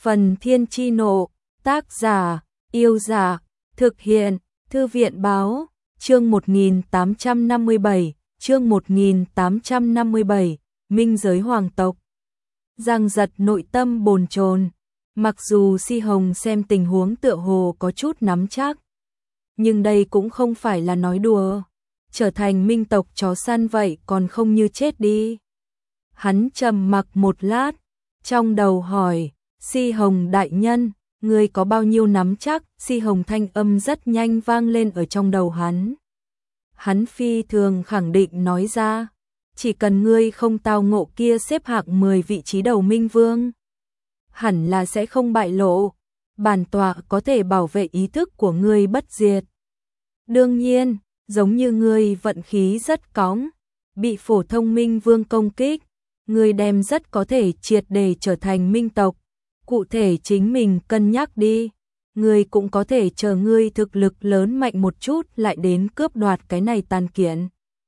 Phần Thiên Chi Nộ, tác giả, Yêu Giả, thực hiện, Thư viện báo, chương 1857, Minh giới hoàng tộc. Giang Giật nội tâm bồn chồn, mặc dù Si Hồng xem tình huống tựa hồ có chút nắm chắc, nhưng đây cũng không phải là nói đùa, trở thành minh tộc chó săn vậy còn không như chết đi. Hắn trầm mặc một lát, trong đầu hỏi, Si Hồng đại nhân, ngươi có bao nhiêu nắm chắc? Si Hồng thanh âm rất nhanh vang lên ở trong đầu hắn. Hắn phi thường khẳng định nói ra, chỉ cần ngươi không tao ngộ kia xếp hạng 10 vị trí đầu minh vương, hẳn là sẽ không bại lộ, bản tọa có thể bảo vệ ý thức của ngươi bất diệt. Đương nhiên, giống như ngươi vận khí rất cóng, bị phổ thông minh vương công kích, ngươi đem rất có thể triệt để trở thành minh tộc. Cụ thể chính mình cân nhắc đi, ngươi cũng có thể chờ ngươi thực lực lớn mạnh một chút lại đến cướp đoạt cái này tàn kiện.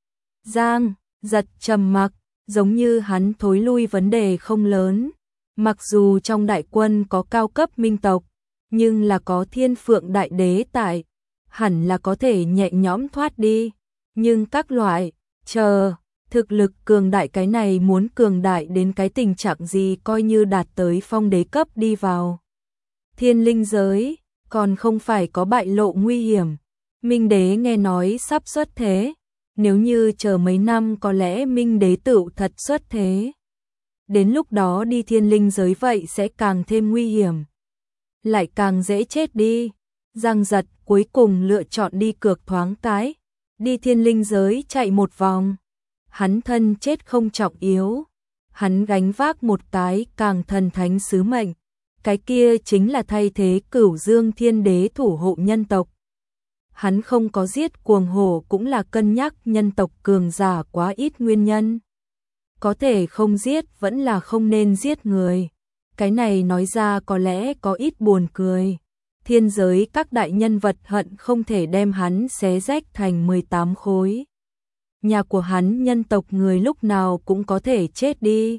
Giang Giật trầm mặc, giống như hắn thối lui vấn đề không lớn, mặc dù trong đại quân có cao cấp minh tộc, nhưng là có Thiên Phượng đại đế tại, hẳn là có thể nhẹ nhõm thoát đi, nhưng các loại, thực lực cường đại cái này muốn cường đại đến cái tình trạng gì coi như đạt tới phong đế cấp đi vào thiên linh giới, còn không phải có bại lộ nguy hiểm. Minh đế nghe nói sắp xuất thế, nếu như chờ mấy năm có lẽ Minh đế tựu thật xuất thế. Đến lúc đó đi thiên linh giới vậy sẽ càng thêm nguy hiểm, lại càng dễ chết đi. Giang Giật cuối cùng lựa chọn đi cược thoáng cái, đi thiên linh giới chạy một vòng. Hắn thân chết không trọng yếu, hắn gánh vác một cái càng thần thánh sứ mệnh, cái kia chính là thay thế Cửu Dương Thiên Đế thủ hộ nhân tộc. Hắn không có giết cuồng hổ cũng là cân nhắc nhân tộc cường giả quá ít nguyên nhân. Có thể không giết vẫn là không nên giết người. Cái này nói ra có lẽ có ít buồn cười. Thiên giới các đại nhân vật hận không thể đem hắn xé rách thành 18 khối. Nhà của hắn nhân tộc người lúc nào cũng có thể chết đi.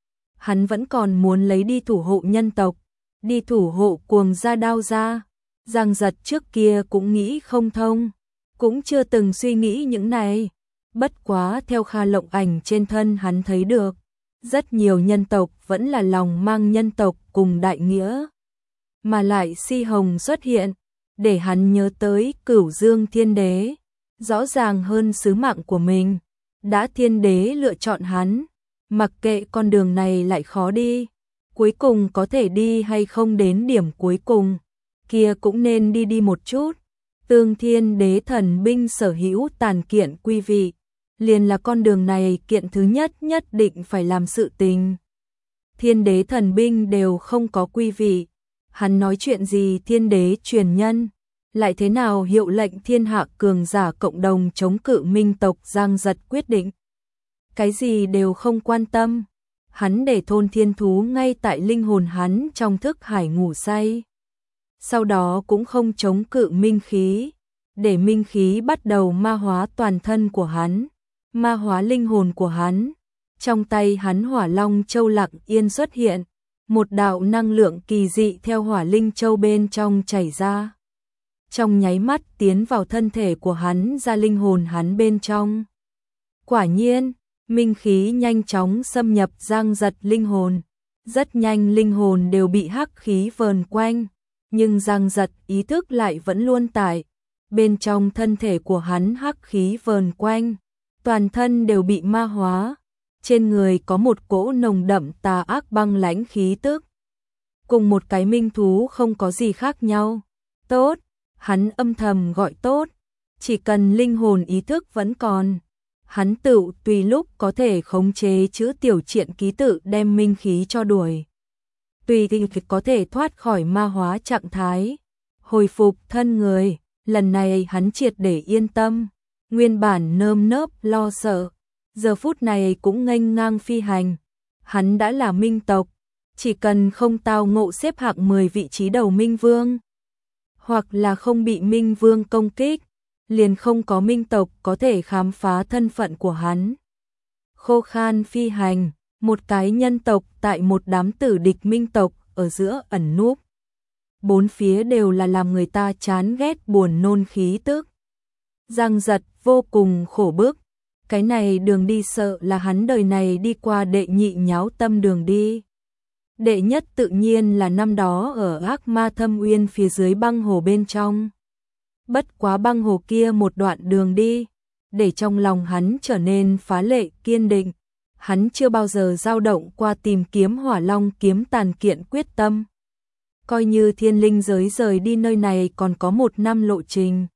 Hắn vẫn còn muốn lấy đi thủ hộ nhân tộc, đi thủ hộ cuồng gia đao gia. Giang Giật trước kia cũng nghĩ không thông, cũng chưa từng suy nghĩ những này. Bất quá theo Kha Lộng Ảnh trên thân hắn thấy được, rất nhiều nhân tộc vẫn là lòng mang nhân tộc cùng đại nghĩa. Mà lại Si Hồng xuất hiện, để hắn nhớ tới Cửu Dương Thiên Đế. Rõ ràng hơn sứ mạng của mình, đã thiên đế lựa chọn hắn, mặc kệ con đường này lại khó đi, cuối cùng có thể đi hay không đến điểm cuối cùng, kia cũng nên đi một chút. Tương Thiên Đế thần binh sở hữu tàn kiện quy vị, liền là con đường này kiện thứ nhất định phải làm sự tình. Thiên Đế thần binh đều không có quy vị, hắn nói chuyện gì thiên đế truyền nhân, lại thế nào hiệu lệnh thiên hạ cường giả cộng đồng chống cự minh tộc. Giang Giật quyết định, cái gì đều không quan tâm, hắn để thôn thiên thú ngay tại linh hồn hắn trong thức hải ngủ say. Sau đó cũng không chống cự minh khí, để minh khí bắt đầu ma hóa toàn thân của hắn, ma hóa linh hồn của hắn. Trong tay hắn Hỏa Long Châu lặng yên xuất hiện, một đạo năng lượng kỳ dị theo Hỏa Linh Châu bên trong chảy ra, trong nháy mắt tiến vào thân thể của hắn, ra linh hồn hắn bên trong. Quả nhiên, minh khí nhanh chóng xâm nhập Giang Giật linh hồn, rất nhanh linh hồn đều bị hắc khí vờn quanh, nhưng Giang Giật ý thức lại vẫn luôn tại bên trong thân thể của hắn. Hắc khí vờn quanh, toàn thân đều bị ma hóa, trên người có một cỗ nồng đậm tà ác băng lãnh khí tức, cùng một cái minh thú không có gì khác nhau. Tốt, hắn âm thầm gọi tốt, chỉ cần linh hồn ý thức vẫn còn, hắn tự tùy lúc có thể khống chế chữ tiểu triện ký tự đem minh khí cho đuổi, tùy thì có thể thoát khỏi ma hóa trạng thái, hồi phục thân người. Lần này hắn triệt để yên tâm, nguyên bản nơm nớp lo sợ, giờ phút này cũng nghênh ngang phi hành. Hắn đã là minh tộc, chỉ cần không tao ngộ xếp hạng 10 vị trí đầu minh vương, hoặc là không bị minh vương công kích, liền không có minh tộc có thể khám phá thân phận của hắn. Khô khan phi hành, một cái nhân tộc tại một đám tử địch minh tộc ở giữa ẩn núp. Bốn phía đều là làm người ta chán ghét buồn nôn khí tức. Giang Giật vô cùng khổ bức, cái này đường đi sợ là hắn đời này đi qua đệ nhị nháo tâm đường đi. Đệ nhất tự nhiên là năm đó ở Ác Ma Thâm Uyên phía dưới băng hồ bên trong. Bất quá băng hồ kia một đoạn đường đi, để trong lòng hắn trở nên phá lệ kiên định. Hắn chưa bao giờ dao động qua tìm kiếm Hỏa Long kiếm tàn kiện quyết tâm. Coi như thiên linh giới rời đi nơi này còn có 1 năm lộ trình,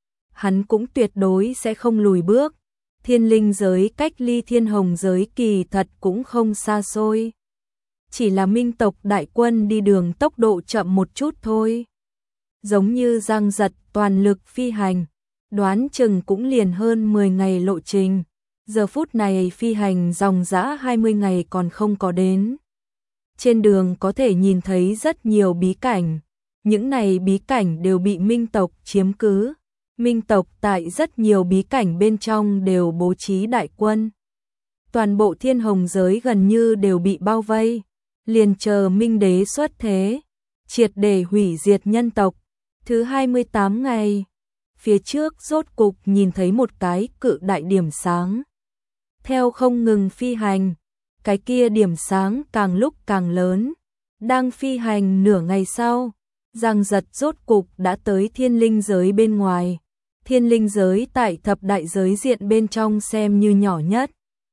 hắn cũng tuyệt đối sẽ không lùi bước. Thiên linh giới cách ly thiên hồng giới kỳ thật cũng không xa xôi. Chỉ là minh tộc đại quân đi đường tốc độ chậm một chút thôi. Giống như Giang Giật toàn lực phi hành, đoán chừng cũng liền hơn 10 ngày lộ trình. Giờ phút này phi hành dòng dã 20 ngày còn không có đến. Trên đường có thể nhìn thấy rất nhiều bí cảnh. Những này bí cảnh đều bị minh tộc chiếm cứ. Minh tộc tại rất nhiều bí cảnh bên trong đều bố trí đại quân. Toàn bộ thiên hồng giới gần như đều bị bao vây. Liền chờ minh đế xuất thế, triệt để hủy diệt nhân tộc. Thứ 28 ngày, phía trước rốt cục nhìn thấy một cái cự đại điểm sáng. Theo không ngừng phi hành, cái kia điểm sáng càng lúc càng lớn. Đang phi hành nửa ngày sau, Giang Giật rốt cục đã tới thiên linh giới bên ngoài. Thiên linh giới tại thập đại giới diện bên trong xem như nhỏ nhất.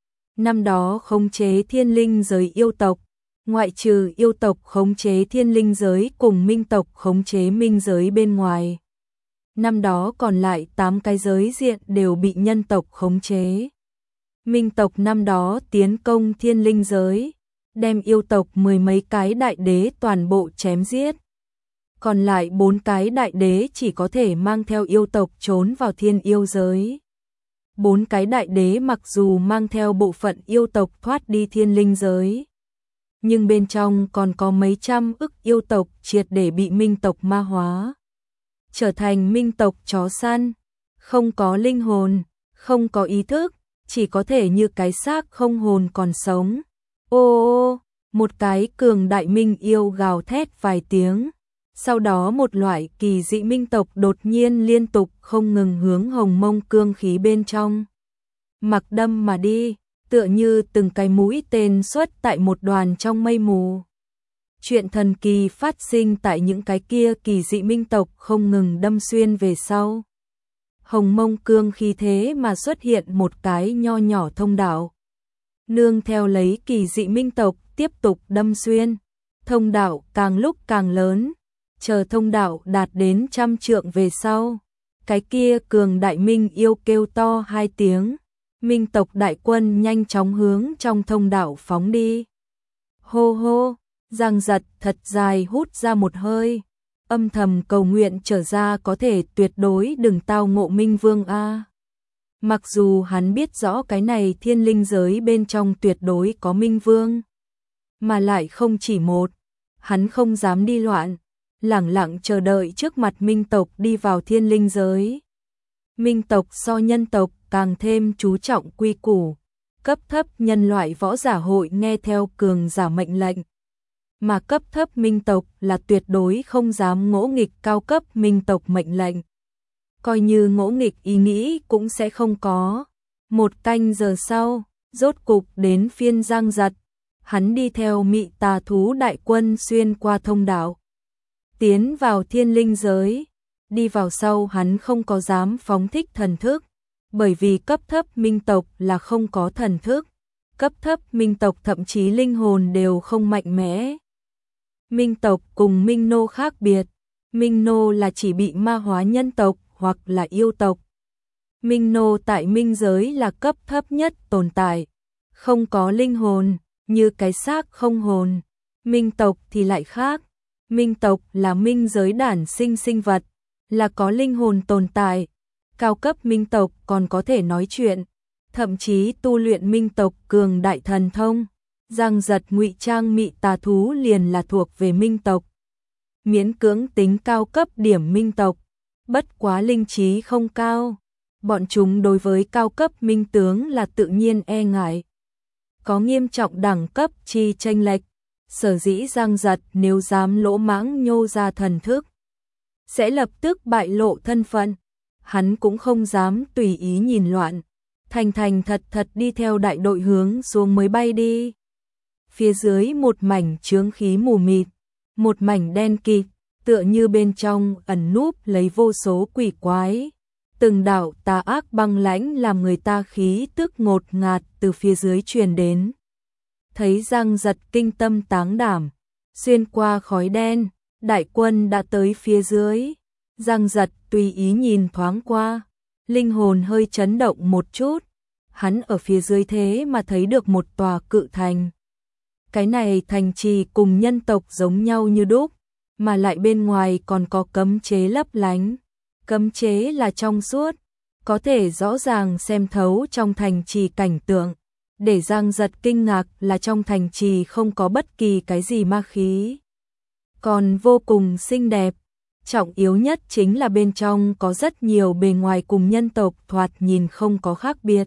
Năm đó khống chế thiên linh giới yêu tộc, ngoại trừ yêu tộc khống chế thiên linh giới cùng minh tộc khống chế minh giới bên ngoài. Năm đó còn lại 8 cái giới diện đều bị nhân tộc khống chế. Minh tộc năm đó tiến công thiên linh giới, đem yêu tộc 10 mấy cái đại đế toàn bộ chém giết. Còn lại 4 cái đại đế chỉ có thể mang theo yêu tộc trốn vào thiên yêu giới. 4 cái đại đế mặc dù mang theo bộ phận yêu tộc thoát đi thiên linh giới, nhưng bên trong còn có mấy trăm ức yêu tộc triệt để bị minh tộc ma hóa, trở thành minh tộc chó săn, không có linh hồn, không có ý thức, chỉ có thể như cái xác không hồn còn sống. Ô, một cái cường đại minh yêu gào thét vài tiếng, sau đó một loại kỳ dị minh tộc đột nhiên liên tục không ngừng hướng hồng mông cương khí bên trong mặc đâm mà đi, tựa như từng cái mũi tên xuất tại một đoàn trong mây mù. Chuyện thần kỳ phát sinh tại những cái kia kỳ dị minh tộc không ngừng đâm xuyên về sau. Hồng mông cương khí thế mà xuất hiện một cái nho nhỏ thông đạo. Nương theo lấy kỳ dị minh tộc tiếp tục đâm xuyên, thông đạo càng lúc càng lớn, chờ thông đạo đạt đến 100 trượng về sau. Cái kia cường đại minh yêu kêu to 2 tiếng. Minh tộc đại quân nhanh chóng hướng trong thông đạo phóng đi. Hô hô, Giang Giật thật dài hút ra một hơi, âm thầm cầu nguyện trở ra có thể tuyệt đối đừng tao ngộ Minh Vương a. Mặc dù hắn biết rõ cái này thiên linh giới bên trong tuyệt đối có Minh Vương, mà lại không chỉ một, hắn không dám đi loạn, lẳng lặng chờ đợi trước mặt minh tộc đi vào thiên linh giới. Minh tộc so nhân tộc càng thêm chú trọng quy củ, cấp thấp nhân loại võ giả hội nghe theo cường giả mệnh lệnh, mà cấp thấp minh tộc là tuyệt đối không dám ngỗ nghịch cao cấp minh tộc mệnh lệnh. Coi như ngỗ nghịch ý nghĩ cũng sẽ không có. 1 canh giờ sau, rốt cục đến phiên Giang Giật, hắn đi theo mị tà thú đại quân xuyên qua thông đạo, tiến vào thiên linh giới. Đi vào sau hắn không có dám phóng thích thần thức, bởi vì cấp thấp minh tộc là không có thần thức, cấp thấp minh tộc thậm chí linh hồn đều không mạnh mẽ. Minh tộc cùng minh nô khác biệt, minh nô là chỉ bị ma hóa nhân tộc hoặc là yêu tộc. Minh nô tại minh giới là cấp thấp nhất tồn tại, không có linh hồn, như cái xác không hồn. Minh tộc thì lại khác, minh tộc là minh giới đản sinh sinh vật, là có linh hồn tồn tại. Cao cấp minh tộc còn có thể nói chuyện, thậm chí tu luyện minh tộc cường đại thần thông. Giang Giật ngụy trang mị tà thú liền là thuộc về minh tộc, miễn cưỡng tính cao cấp điểm minh tộc, bất quá linh trí không cao. Bọn chúng đối với cao cấp minh tướng là tự nhiên e ngại, có nghiêm trọng đẳng cấp chi chênh lệch. Sở dĩ Giang Giật nếu dám lỗ mãng nhô ra thần thức, sẽ lập tức bại lộ thân phận. Hắn cũng không dám tùy ý nhìn loạn, thành thành thật thật đi theo đại đội hướng xuống mới bay đi. Phía dưới một mảnh chướng khí mù mịt, một mảnh đen kịt, tựa như bên trong ẩn núp lấy vô số quỷ quái. Từng đạo tà ác băng lãnh làm người ta khí tức ngột ngạt từ phía dưới truyền đến. Thấy Giang Giật kinh tâm táng đảm, xuyên qua khói đen, đại quân đã tới phía dưới. Giang Giật tùy ý nhìn thoáng qua, linh hồn hơi chấn động một chút. Hắn ở phía dưới thế mà thấy được một tòa cự thành. Cái này thành trì cùng nhân tộc giống nhau như đúc, mà lại bên ngoài còn có cấm chế lấp lánh. Cấm chế là trong suốt, có thể rõ ràng xem thấu trong thành trì cảnh tượng. Để Giang Giật kinh ngạc là trong thành trì không có bất kỳ cái gì ma khí, còn vô cùng xinh đẹp. Trọng yếu nhất chính là bên trong có rất nhiều bề ngoài cùng nhân tộc thoạt nhìn không có khác biệt.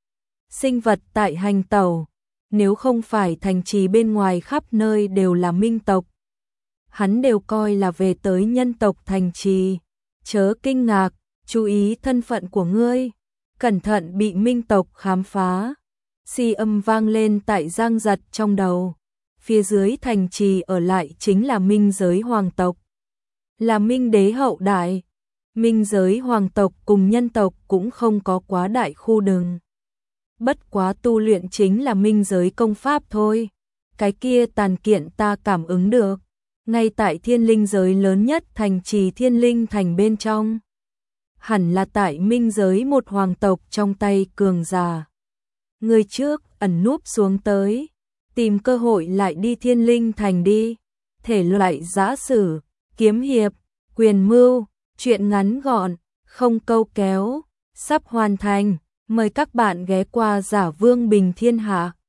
Sinh vật tại hành tẩu, nếu không phải thành trì bên ngoài khắp nơi đều là minh tộc, hắn đều coi là về tới nhân tộc thành trì. Chớ kinh ngạc, chú ý thân phận của ngươi, cẩn thận bị minh tộc khám phá. Si âm vang lên tại Giang Giật trong đầu. Phía dưới thành trì ở lại chính là minh giới hoàng tộc, là minh đế hậu đại. Minh giới hoàng tộc cùng nhân tộc cũng không có quá đại khu đường. Bất quá tu luyện chính là minh giới công pháp thôi. Cái kia tàn kiện ta cảm ứng được, ngay tại thiên linh giới lớn nhất thành trì Thiên Linh Thành bên trong. Hẳn là tại minh giới một hoàng tộc trong tay cường giả. Người trước ẩn núp xuống tới, tìm cơ hội lại đi Thiên Linh Thành đi. Thể loại giã sử, kiếm hiệp, quyền mưu, truyện ngắn gọn, không câu kéo, sắp hoàn thành. Mời các bạn ghé qua Giả Vương Bình Thiên Hạ.